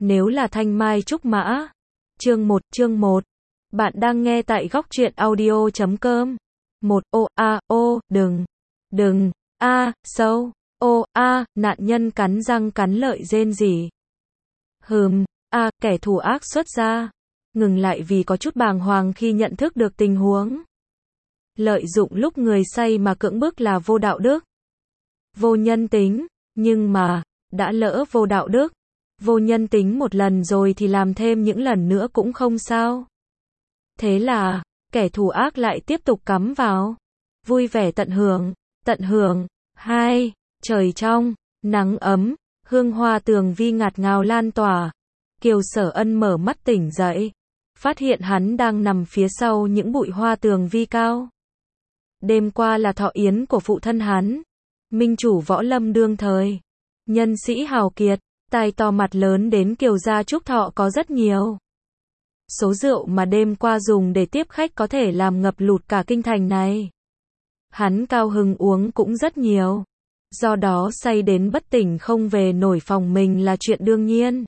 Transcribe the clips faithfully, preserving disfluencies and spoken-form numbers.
Nếu là thanh mai trúc mã. Chương một, chương một. Bạn đang nghe tại góc truyện audio chấm com. một. Ô a ô, đừng. Đừng. A, sâu. Ô a, nạn nhân cắn răng cắn lợi rên rỉ. Hừm, a, kẻ thù ác xuất ra. Ngừng lại vì có chút bàng hoàng khi nhận thức được tình huống. Lợi dụng lúc người say mà cưỡng bức là vô đạo đức. Vô nhân tính, nhưng mà, đã lỡ vô đạo đức, vô nhân tính một lần rồi thì làm thêm những lần nữa cũng không sao. Thế là, kẻ thù ác lại tiếp tục cắm vào. Vui vẻ tận hưởng, tận hưởng. Hai, trời trong, nắng ấm, hương hoa tường vi ngạt ngào lan tỏa. Kiều Sở Ân mở mắt tỉnh dậy, phát hiện hắn đang nằm phía sau những bụi hoa tường vi cao. Đêm qua là thọ yến của phụ thân hắn, minh chủ võ lâm đương thời, nhân sĩ hào kiệt, tài to mặt lớn đến Kiều gia chúc thọ có rất nhiều. Số rượu mà đêm qua dùng để tiếp khách có thể làm ngập lụt cả kinh thành này. Hắn cao hứng uống cũng rất nhiều, do đó say đến bất tỉnh không về nổi phòng mình là chuyện đương nhiên.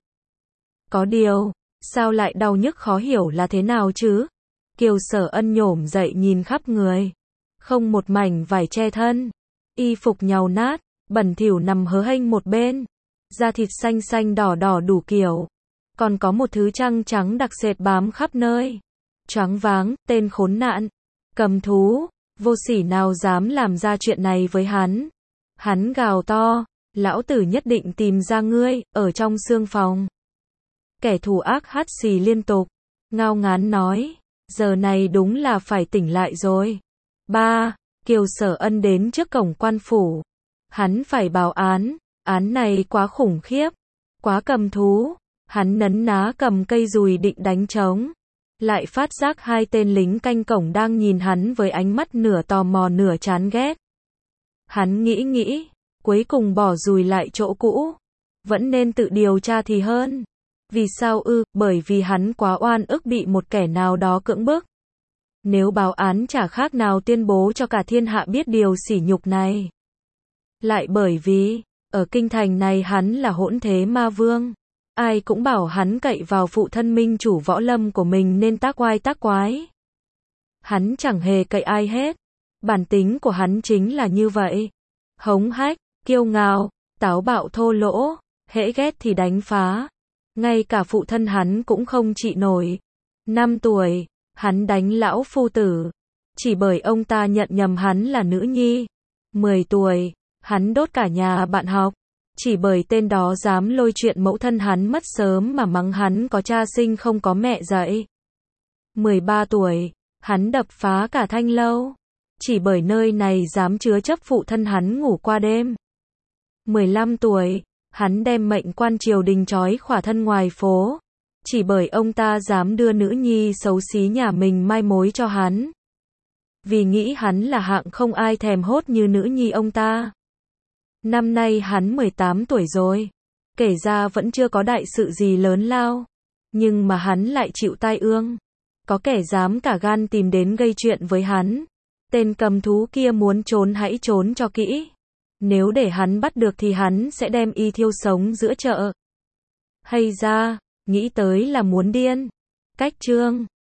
Có điều, sao lại đau nhức khó hiểu là thế nào chứ? Kiều Sở Ân nhổm dậy nhìn khắp người, không một mảnh vải che thân, y phục nhàu nát, bẩn thỉu nằm hớ hênh một bên, da thịt xanh xanh đỏ đỏ đủ kiểu, còn có một thứ trăng trắng đặc sệt bám khắp nơi. Choáng váng, tên khốn nạn, cầm thú, vô sỉ nào dám làm ra chuyện này với hắn. Hắn gào to, lão tử nhất định tìm ra ngươi, ở trong xương phòng. Kẻ thù ác hắt xì liên tục, ngao ngán nói, giờ này đúng là phải tỉnh lại rồi. Ba, Kiều Sở Ân đến trước cổng quan phủ. Hắn phải báo án, án này quá khủng khiếp, quá cầm thú. Hắn nấn ná cầm cây dùi định đánh trống, lại phát giác hai tên lính canh cổng đang nhìn hắn với ánh mắt nửa tò mò nửa chán ghét. Hắn nghĩ nghĩ, cuối cùng bỏ dùi lại chỗ cũ. Vẫn nên tự điều tra thì hơn. Vì sao ư? Bởi vì hắn quá oan ức bị một kẻ nào đó cưỡng bức. Nếu báo án chả khác nào tuyên bố cho cả thiên hạ biết điều sỉ nhục này. Lại bởi vì, ở kinh thành này hắn là hỗn thế ma vương. Ai cũng bảo hắn cậy vào phụ thân minh chủ võ lâm của mình nên tác oai tác quái. Hắn chẳng hề cậy ai hết. Bản tính của hắn chính là như vậy. Hống hách, kiêu ngạo, táo bạo thô lỗ, hễ ghét thì đánh phá. Ngay cả phụ thân hắn cũng không trị nổi. Năm tuổi, hắn đánh lão phu tử, chỉ bởi ông ta nhận nhầm hắn là nữ nhi. Mười tuổi, hắn đốt cả nhà bạn học, chỉ bởi tên đó dám lôi chuyện mẫu thân hắn mất sớm mà mắng hắn có cha sinh không có mẹ dạy. Mười ba tuổi, hắn đập phá cả thanh lâu, chỉ bởi nơi này dám chứa chấp phụ thân hắn ngủ qua đêm. Mười lăm tuổi, hắn đem mệnh quan triều đình trói khỏa thân ngoài phố, chỉ bởi ông ta dám đưa nữ nhi xấu xí nhà mình mai mối cho hắn. Vì nghĩ hắn là hạng không ai thèm hốt như nữ nhi ông ta. Năm nay hắn mười tám tuổi rồi, kể ra vẫn chưa có đại sự gì lớn lao, nhưng mà hắn lại chịu tai ương. Có kẻ dám cả gan tìm đến gây chuyện với hắn. Tên cầm thú kia muốn trốn hãy trốn cho kỹ. Nếu để hắn bắt được thì hắn sẽ đem y thiêu sống giữa chợ. Hay ra, nghĩ tới là muốn điên. Cách chương